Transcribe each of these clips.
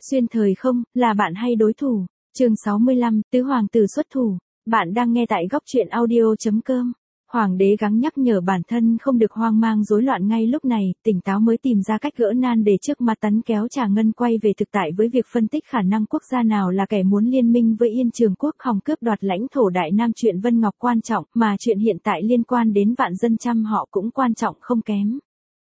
Xuyên thời không, là bạn hay đối thủ? Chương 65, tứ hoàng tử xuất thủ. Bạn đang nghe tại góc truyện audio.com. Hoàng đế gắng nhắc nhở bản thân không được hoang mang rối loạn ngay lúc này, tỉnh táo mới tìm ra cách gỡ nan để trước mặt tấn kéo Trà Ngân quay về thực tại với việc phân tích khả năng quốc gia nào là kẻ muốn liên minh với Yên Trường Quốc hòng cướp đoạt lãnh thổ Đại Nam. Chuyện Vân Ngọc quan trọng, mà chuyện hiện tại liên quan đến vạn dân trăm họ cũng quan trọng không kém.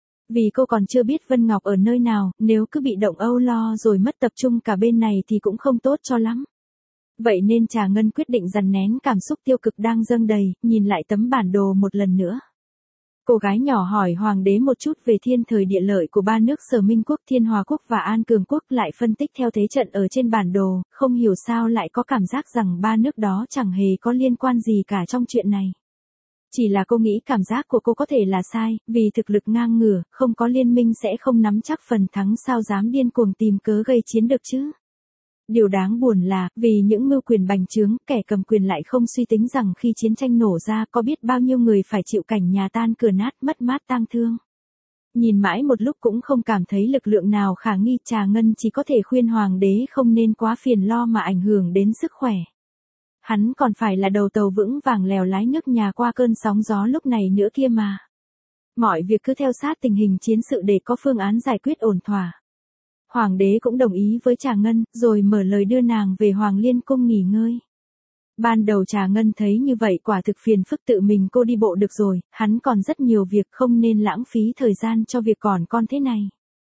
Vì cô còn chưa biết Vân Ngọc ở nơi nào, nếu cứ bị động âu lo rồi mất tập trung cả bên này thì cũng không tốt cho lắm. Vậy nên Trà Ngân quyết định dằn nén cảm xúc tiêu cực đang dâng đầy, nhìn lại tấm bản đồ một lần nữa. Cô gái nhỏ hỏi hoàng đế một chút về thiên thời địa lợi của ba nước Sở Minh Quốc, Thiên Hòa Quốc và An Cường Quốc, lại phân tích theo thế trận ở trên bản đồ, không hiểu sao lại có cảm giác rằng ba nước đó chẳng hề có liên quan gì cả trong chuyện này. Chỉ là cô nghĩ cảm giác của cô có thể là sai, vì thực lực ngang ngửa, không có liên minh sẽ không nắm chắc phần thắng, sao dám điên cuồng tìm cớ gây chiến được chứ. Điều đáng buồn là, vì những mưu quyền bành trướng, kẻ cầm quyền lại không suy tính rằng khi chiến tranh nổ ra có biết bao nhiêu người phải chịu cảnh nhà tan cửa nát, mất mát tang thương. Nhìn mãi một lúc cũng không cảm thấy lực lượng nào khả nghi, Trà Ngân chỉ có thể khuyên hoàng đế không nên quá phiền lo mà ảnh hưởng đến sức khỏe. Hắn còn phải là đầu tàu vững vàng lèo lái nước nhà qua cơn sóng gió lúc này nữa kia mà. Mọi việc cứ theo sát tình hình chiến sự để có phương án giải quyết ổn thỏa. Hoàng đế cũng đồng ý với Trà Ngân, rồi mở lời đưa nàng về Hoàng Liên Cung nghỉ ngơi. Ban đầu Trà Ngân thấy như vậy quả thực phiền phức, tự mình cô đi bộ được rồi, hắn còn rất nhiều việc, không nên lãng phí thời gian cho việc còn con thế này.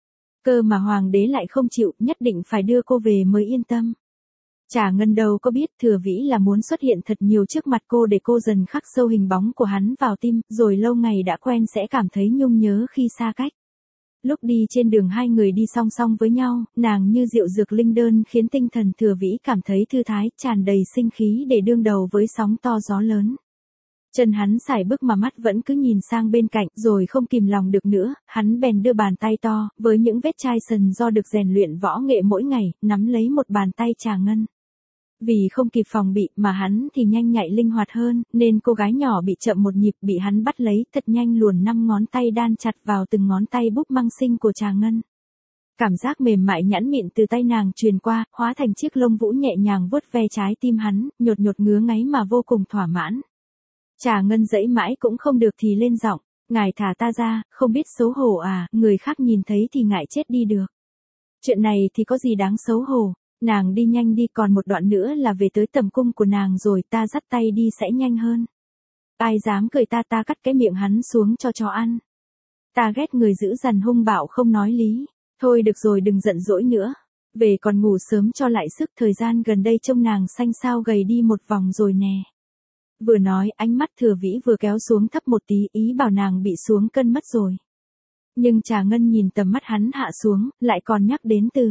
Cơ mà hoàng đế lại không chịu, nhất định phải đưa cô về mới yên tâm. Trà Ngân đâu có biết Thừa Vĩ là muốn xuất hiện thật nhiều trước mặt cô để cô dần khắc sâu hình bóng của hắn vào tim, rồi lâu ngày đã quen sẽ cảm thấy nhung nhớ khi xa cách. Lúc đi trên đường hai người đi song song với nhau, nàng như rượu dược linh đơn khiến tinh thần Thừa Vĩ cảm thấy thư thái, tràn đầy sinh khí để đương đầu với sóng to gió lớn. Chân hắn sải bước mà mắt vẫn cứ nhìn sang bên cạnh, rồi không kìm lòng được nữa, hắn bèn đưa bàn tay to, với những vết chai sần do được rèn luyện võ nghệ mỗi ngày, nắm lấy một bàn tay Trà Ngân. Vì không kịp phòng bị mà hắn thì nhanh nhạy linh hoạt hơn, nên cô gái nhỏ bị chậm một nhịp, bị hắn bắt lấy, thật nhanh luồn 5 ngón tay đan chặt vào từng ngón tay búp măng xinh của Trà Ngân. Cảm giác mềm mại nhẵn mịn từ tay nàng truyền qua, hóa thành chiếc lông vũ nhẹ nhàng vuốt ve trái tim hắn, nhột nhột ngứa ngáy mà vô cùng thỏa mãn. Trà Ngân dãy mãi cũng không được thì lên giọng, ngài thả ta ra, không biết xấu hổ à, người khác nhìn thấy thì ngại chết đi được. Chuyện này thì có gì đáng xấu hổ. Nàng đi nhanh đi, còn một đoạn nữa là về tới tầm cung của nàng rồi, ta dắt tay đi sẽ nhanh hơn. Ai dám cười ta, ta cắt cái miệng hắn xuống cho chó ăn. Ta ghét người dữ dằn hung bạo không nói lý. Thôi được rồi, đừng giận dỗi nữa. Về còn ngủ sớm cho lại sức, thời gian gần đây trông nàng xanh xao gầy đi một vòng rồi nè. Vừa nói, ánh mắt Thừa Vĩ vừa kéo xuống thấp một tí, ý bảo nàng bị xuống cân mất rồi. Nhưng Trà Ngân nhìn tầm mắt hắn hạ xuống, lại còn nhắc đến từ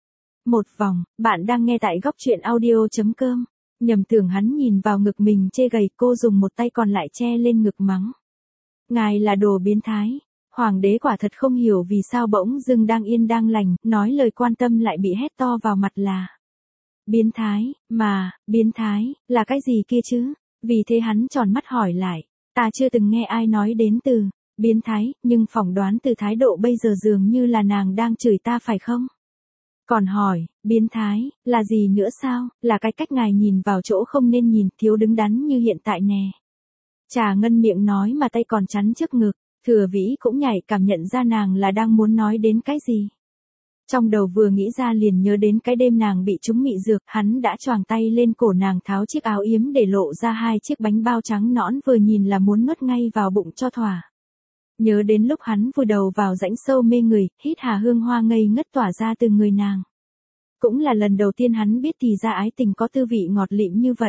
một vòng. Bạn đang nghe tại góc truyện audio.com. Nhầm tưởng hắn nhìn vào ngực mình chê gầy, cô dùng một tay còn lại che lên ngực mắng. Ngài là đồ biến thái. Hoàng đế quả thật không hiểu vì sao bỗng dưng đang yên đang lành, nói lời quan tâm lại bị hét to vào mặt là biến thái, mà, biến thái, là cái gì kia chứ? Vì thế hắn tròn mắt hỏi lại, ta chưa từng nghe ai nói đến từ biến thái, nhưng phỏng đoán từ thái độ bây giờ dường như là nàng đang chửi ta phải không? Còn hỏi, biến thái, là gì nữa sao, là cái cách ngài nhìn vào chỗ không nên nhìn, thiếu đứng đắn như hiện tại nè. Trà Ngân miệng nói mà tay còn chắn trước ngực, Thừa Vĩ cũng nhảy, cảm nhận ra nàng là đang muốn nói đến cái gì. Trong đầu vừa nghĩ ra liền nhớ đến cái đêm nàng bị trúng mị dược, hắn đã choàng tay lên cổ nàng tháo chiếc áo yếm để lộ ra 2 chiếc bánh bao trắng nõn, vừa nhìn là muốn nuốt ngay vào bụng cho thỏa. Nhớ đến lúc hắn vùi đầu vào rãnh sâu mê người, hít hà hương hoa ngây ngất tỏa ra từ người nàng. Cũng là lần đầu tiên hắn biết thì ra ái tình có tư vị ngọt lịm như vậy.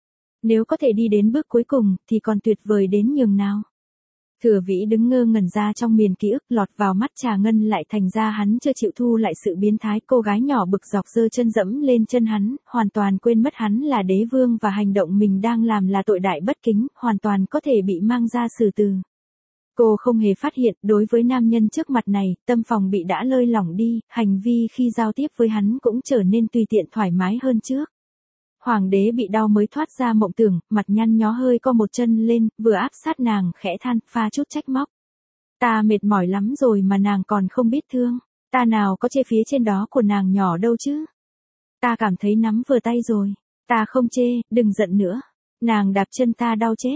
Nếu có thể đi đến bước cuối cùng, thì còn tuyệt vời đến nhường nào. Thừa Vĩ đứng ngơ ngẩn ra trong miền ký ức, lọt vào mắt Trà Ngân lại thành ra hắn chưa chịu thu lại sự biến thái. Cô gái nhỏ bực dọc giơ chân dẫm lên chân hắn, hoàn toàn quên mất hắn là đế vương và hành động mình đang làm là tội đại bất kính, hoàn toàn có thể bị mang ra xử từ. Cô không hề phát hiện, đối với nam nhân trước mặt này, tâm phòng bị đã lơi lỏng đi, hành vi khi giao tiếp với hắn cũng trở nên tùy tiện thoải mái hơn trước. Hoàng đế bị đau mới thoát ra mộng tưởng, mặt nhăn nhó hơi co một chân lên, vừa áp sát nàng, khẽ than, pha chút trách móc. Ta mệt mỏi lắm rồi mà nàng còn không biết thương. Ta nào có chê phía trên đó của nàng nhỏ đâu chứ. Ta cảm thấy nắm vừa tay rồi. Ta không chê, đừng giận nữa. Nàng đạp chân ta đau chết.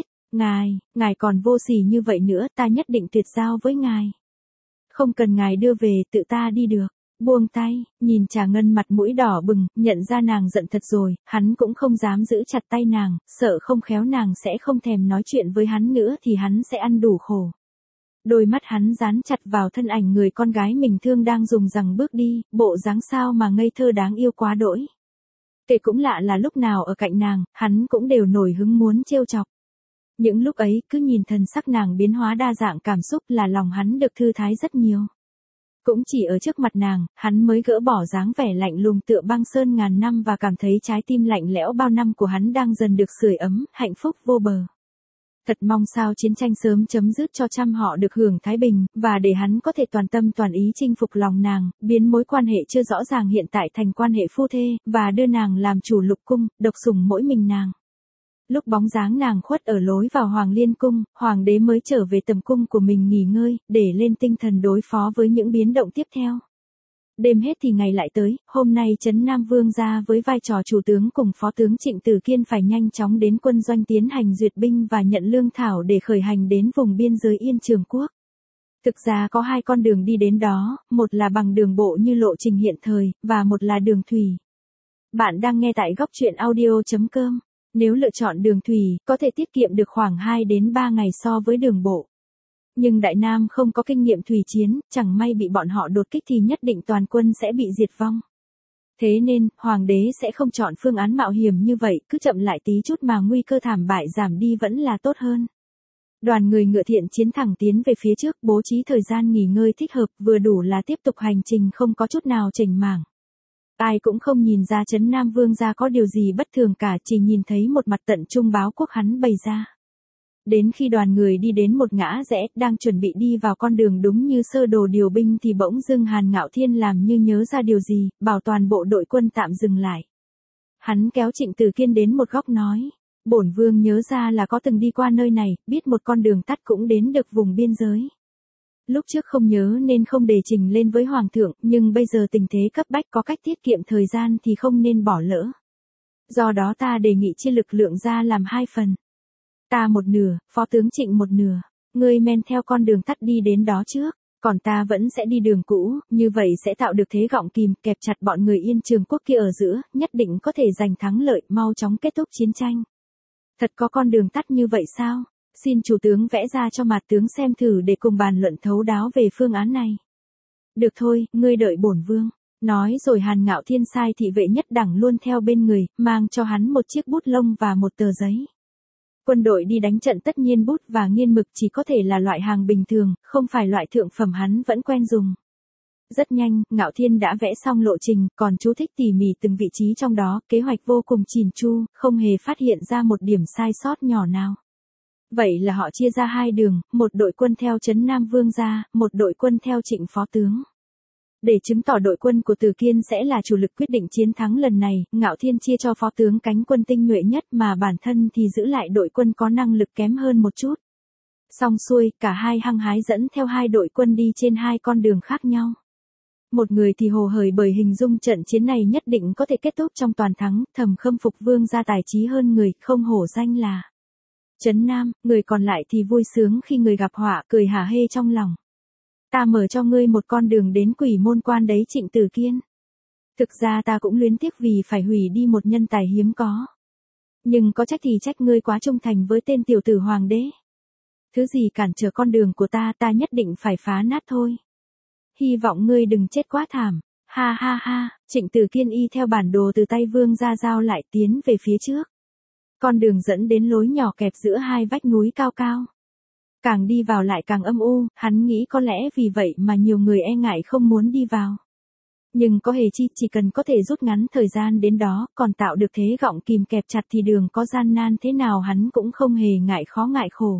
Ngài còn vô sỉ như vậy nữa, ta nhất định tuyệt giao với ngài. Không cần ngài đưa về, tự ta đi được. Buông tay, nhìn Trà Ngân mặt mũi đỏ bừng, nhận ra nàng giận thật rồi, hắn cũng không dám giữ chặt tay nàng, sợ không khéo nàng sẽ không thèm nói chuyện với hắn nữa thì hắn sẽ ăn đủ khổ. Đôi mắt hắn dán chặt vào thân ảnh người con gái mình thương đang dùng rằng bước đi, bộ dáng sao mà ngây thơ đáng yêu quá đỗi. Kể cũng lạ là lúc nào ở cạnh nàng, hắn cũng đều nổi hứng muốn trêu chọc. Những lúc ấy, cứ nhìn thần sắc nàng biến hóa đa dạng cảm xúc là lòng hắn được thư thái rất nhiều. Cũng chỉ ở trước mặt nàng, hắn mới gỡ bỏ dáng vẻ lạnh lùng tựa băng sơn ngàn năm và cảm thấy trái tim lạnh lẽo bao năm của hắn đang dần được sưởi ấm, hạnh phúc vô bờ. Thật mong sao chiến tranh sớm chấm dứt cho trăm họ được hưởng thái bình, và để hắn có thể toàn tâm toàn ý chinh phục lòng nàng, biến mối quan hệ chưa rõ ràng hiện tại thành quan hệ phu thê, và đưa nàng làm chủ lục cung, độc sủng mỗi mình nàng. Lúc bóng dáng nàng khuất ở lối vào Hoàng Liên Cung, Hoàng đế mới trở về tầm cung của mình nghỉ ngơi, để lên tinh thần đối phó với những biến động tiếp theo. Đêm hết thì ngày lại tới, hôm nay Trấn Nam Vương gia với vai trò chủ tướng cùng phó tướng Trịnh Tử Kiên phải nhanh chóng đến quân doanh tiến hành duyệt binh và nhận lương thảo để khởi hành đến vùng biên giới Yên Trường Quốc. Thực ra có hai con đường đi đến đó, một là bằng đường bộ như lộ trình hiện thời, và một là đường thủy. Bạn đang nghe tại góc truyện audio.com. Nếu lựa chọn đường thủy, có thể tiết kiệm được khoảng 2 đến 3 ngày so với đường bộ. Nhưng Đại Nam không có kinh nghiệm thủy chiến, chẳng may bị bọn họ đột kích thì nhất định toàn quân sẽ bị diệt vong. Thế nên, Hoàng đế sẽ không chọn phương án mạo hiểm như vậy, cứ chậm lại tí chút mà nguy cơ thảm bại giảm đi vẫn là tốt hơn. Đoàn người ngựa thiện chiến thẳng tiến về phía trước, bố trí thời gian nghỉ ngơi thích hợp, vừa đủ là tiếp tục hành trình không có chút nào chểnh mảng. Ai cũng không nhìn ra Trấn Nam Vương gia có điều gì bất thường cả, chỉ nhìn thấy một mặt tận trung báo quốc hắn bày ra. Đến khi đoàn người đi đến một ngã rẽ, đang chuẩn bị đi vào con đường đúng như sơ đồ điều binh thì bỗng dưng Hàn Ngạo Thiên làm như nhớ ra điều gì, bảo toàn bộ đội quân tạm dừng lại. Hắn kéo Trịnh Tử Kiên đến một góc nói, bổn vương nhớ ra là có từng đi qua nơi này, biết một con đường tắt cũng đến được vùng biên giới. Lúc trước không nhớ nên không đề trình lên với Hoàng thượng, nhưng bây giờ tình thế cấp bách có cách tiết kiệm thời gian thì không nên bỏ lỡ. Do đó ta đề nghị chia lực lượng ra làm 2 phần. Ta một nửa, phó tướng Trịnh một nửa. Ngươi men theo con đường tắt đi đến đó trước, còn ta vẫn sẽ đi đường cũ, như vậy sẽ tạo được thế gọng kìm, kẹp chặt bọn người Yên Trường Quốc kia ở giữa, nhất định có thể giành thắng lợi, mau chóng kết thúc chiến tranh. Thật có con đường tắt như vậy sao? Xin chủ tướng vẽ ra cho mặt tướng xem thử để cùng bàn luận thấu đáo về phương án này. Được thôi, ngươi đợi bổn vương. Nói rồi Hàn Ngạo Thiên sai thị vệ nhất đẳng luôn theo bên người, mang cho hắn một chiếc bút lông và một tờ giấy. Quân đội đi đánh trận tất nhiên bút và nghiên mực chỉ có thể là loại hàng bình thường, không phải loại thượng phẩm hắn vẫn quen dùng. Rất nhanh, Ngạo Thiên đã vẽ xong lộ trình, còn chú thích tỉ mỉ từng vị trí trong đó, kế hoạch vô cùng chỉn chu, không hề phát hiện ra một điểm sai sót nhỏ nào. Vậy là họ chia ra 2 đường, một đội quân theo Trấn Nam Vương gia, một đội quân theo Trịnh phó tướng. Để chứng tỏ đội quân của Từ Kiên sẽ là chủ lực quyết định chiến thắng lần này, Ngạo Thiên chia cho phó tướng cánh quân tinh nhuệ nhất mà bản thân thì giữ lại đội quân có năng lực kém hơn một chút. Xong xuôi, cả hai hăng hái dẫn theo 2 đội quân đi trên 2 con đường khác nhau. Một người thì hồ hởi bởi hình dung trận chiến này nhất định có thể kết thúc trong toàn thắng, thầm khâm phục vương gia tài trí hơn người, không hổ danh là Trấn Nam, người còn lại thì vui sướng khi người gặp họa, cười hả hê trong lòng. Ta mở cho ngươi một con đường đến Quỷ Môn Quan đấy Trịnh Tử Kiên. Thực ra ta cũng luyến tiếc vì phải hủy đi một nhân tài hiếm có. Nhưng có trách thì trách ngươi quá trung thành với tên tiểu tử hoàng đế. Thứ gì cản trở con đường của ta nhất định phải phá nát thôi. Hy vọng ngươi đừng chết quá thảm. Ha ha ha, Trịnh Tử Kiên y theo bản đồ từ tay vương ra giao lại tiến về phía trước. Con đường dẫn đến lối nhỏ kẹp giữa 2 vách núi cao cao. Càng đi vào lại càng âm u, hắn nghĩ có lẽ vì vậy mà nhiều người e ngại không muốn đi vào. Nhưng có hề chi, chỉ cần có thể rút ngắn thời gian đến đó, còn tạo được thế gọng kìm kẹp chặt thì đường có gian nan thế nào hắn cũng không hề ngại khó ngại khổ.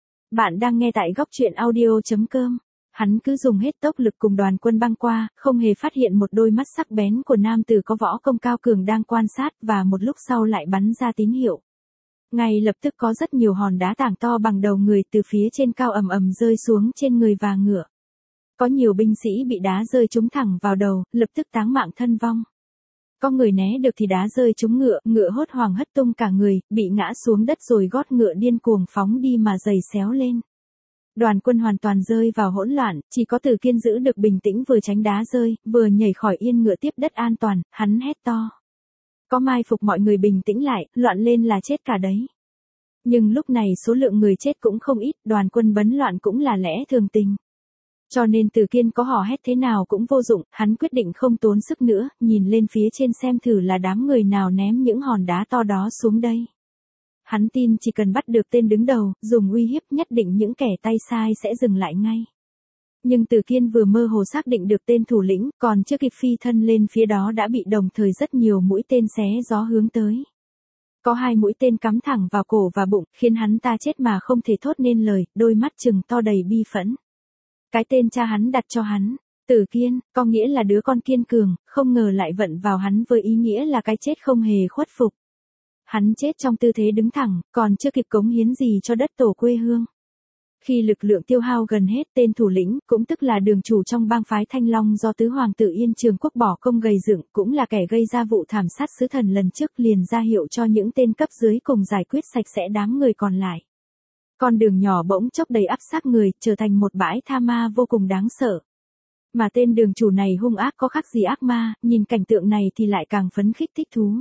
Bạn đang nghe tại góc truyện audio.com. Hắn cứ dùng hết tốc lực cùng đoàn quân băng qua, không hề phát hiện một đôi mắt sắc bén của nam tử có võ công cao cường đang quan sát và một lúc sau lại bắn ra tín hiệu. Ngay lập tức có rất nhiều hòn đá tảng to bằng đầu người từ phía trên cao ầm ầm rơi xuống trên người và ngựa. Có nhiều binh sĩ bị đá rơi trúng thẳng vào đầu, lập tức táng mạng thân vong. Có người né được thì đá rơi trúng ngựa, ngựa hốt hoảng hất tung cả người, bị ngã xuống đất rồi gót ngựa điên cuồng phóng đi mà giày xéo lên. Đoàn quân hoàn toàn rơi vào hỗn loạn, chỉ có Từ Kiên giữ được bình tĩnh, vừa tránh đá rơi, vừa nhảy khỏi yên ngựa tiếp đất an toàn, hắn hét to. Có mai phục mọi người bình tĩnh lại, loạn lên là chết cả đấy. Nhưng lúc này số lượng người chết cũng không ít, đoàn quân bấn loạn cũng là lẽ thường tình. Cho nên Từ Kiên có hò hét thế nào cũng vô dụng, hắn quyết định không tốn sức nữa, nhìn lên phía trên xem thử là đám người nào ném những hòn đá to đó xuống đây. Hắn tin chỉ cần bắt được tên đứng đầu, dùng uy hiếp nhất định những kẻ tay sai sẽ dừng lại ngay. Nhưng Từ Kiên vừa mơ hồ xác định được tên thủ lĩnh, còn chưa kịp phi thân lên phía đó đã bị đồng thời rất nhiều mũi tên xé gió hướng tới. Có 2 mũi tên cắm thẳng vào cổ và bụng, khiến hắn ta chết mà không thể thốt nên lời, đôi mắt trừng to đầy bi phẫn. Cái tên cha hắn đặt cho hắn, Từ Kiên, có nghĩa là đứa con kiên cường, không ngờ lại vận vào hắn với ý nghĩa là cái chết không hề khuất phục. Hắn chết trong tư thế đứng thẳng, còn chưa kịp cống hiến gì cho đất tổ quê hương. Khi lực lượng tiêu hao gần hết, tên thủ lĩnh, cũng tức là đường chủ trong bang phái Thanh Long do tứ hoàng tử Yên Trường Quốc bỏ công gầy dựng, cũng là kẻ gây ra vụ thảm sát sứ thần lần trước, liền ra hiệu cho những tên cấp dưới cùng giải quyết sạch sẽ đám người còn lại. Con đường nhỏ bỗng chốc đầy ắp xác người, trở thành một bãi tha ma vô cùng đáng sợ. Mà tên đường chủ này hung ác có khác gì ác ma, nhìn cảnh tượng này thì lại càng phấn khích thích thú.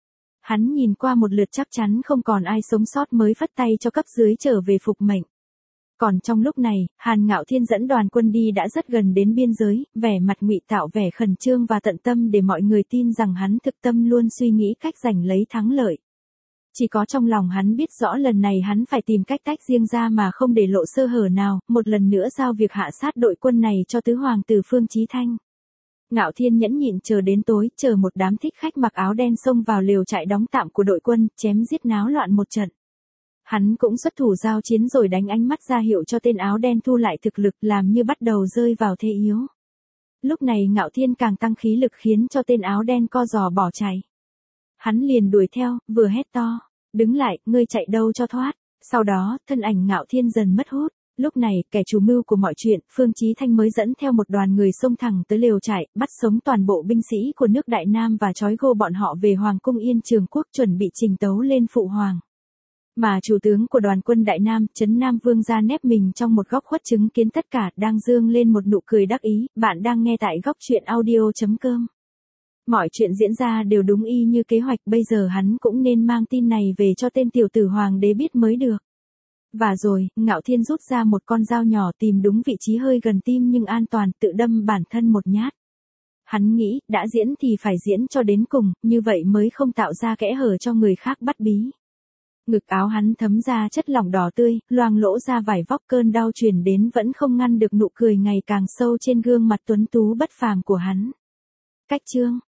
Hắn nhìn qua một lượt chắc chắn không còn ai sống sót mới phất tay cho cấp dưới trở về phục mệnh. Còn trong lúc này, Hàn Ngạo Thiên dẫn đoàn quân đi đã rất gần đến biên giới, vẻ mặt ngụy tạo vẻ khẩn trương và tận tâm để mọi người tin rằng hắn thực tâm luôn suy nghĩ cách giành lấy thắng lợi. Chỉ có trong lòng hắn biết rõ lần này hắn phải tìm cách tách riêng ra mà không để lộ sơ hở nào, một lần nữa giao việc hạ sát đội quân này cho tứ hoàng tử Phương Chí Thanh. Ngạo Thiên nhẫn nhịn chờ đến tối, chờ một đám thích khách mặc áo đen xông vào lều trại đóng tạm của đội quân, chém giết náo loạn một trận. Hắn cũng xuất thủ giao chiến rồi đánh ánh mắt ra hiệu cho tên áo đen thu lại thực lực, làm như bắt đầu rơi vào thế yếu. Lúc này Ngạo Thiên càng tăng khí lực khiến cho tên áo đen co giò bỏ chạy. Hắn liền đuổi theo, vừa hét to, đứng lại, ngươi chạy đâu cho thoát. Sau đó, thân ảnh Ngạo Thiên dần mất hút. Lúc này, kẻ chủ mưu của mọi chuyện, Phương Chí Thanh mới dẫn theo một đoàn người xông thẳng tới lều trại, bắt sống toàn bộ binh sĩ của nước Đại Nam và trói gô bọn họ về Hoàng cung Yên Trường Quốc, chuẩn bị trình tấu lên phụ hoàng. Mà chủ tướng của đoàn quân Đại Nam, Trấn Nam Vương ra nép mình trong một góc khuất chứng kiến tất cả, đang dương lên một nụ cười đắc ý. Bạn đang nghe tại góc truyện audio.com. Mọi chuyện diễn ra đều đúng y như kế hoạch, bây giờ hắn cũng nên mang tin này về cho tên tiểu tử hoàng đế biết mới được. Và rồi, Ngạo Thiên rút ra một con dao nhỏ tìm đúng vị trí hơi gần tim nhưng an toàn, tự đâm bản thân một nhát. Hắn nghĩ, đã diễn thì phải diễn cho đến cùng, như vậy mới không tạo ra kẽ hở cho người khác bắt bí. Ngực áo hắn thấm ra chất lỏng đỏ tươi, loang lỗ ra vải vóc, cơn đau truyền đến vẫn không ngăn được nụ cười ngày càng sâu trên gương mặt tuấn tú bất phàm của hắn. Cách chương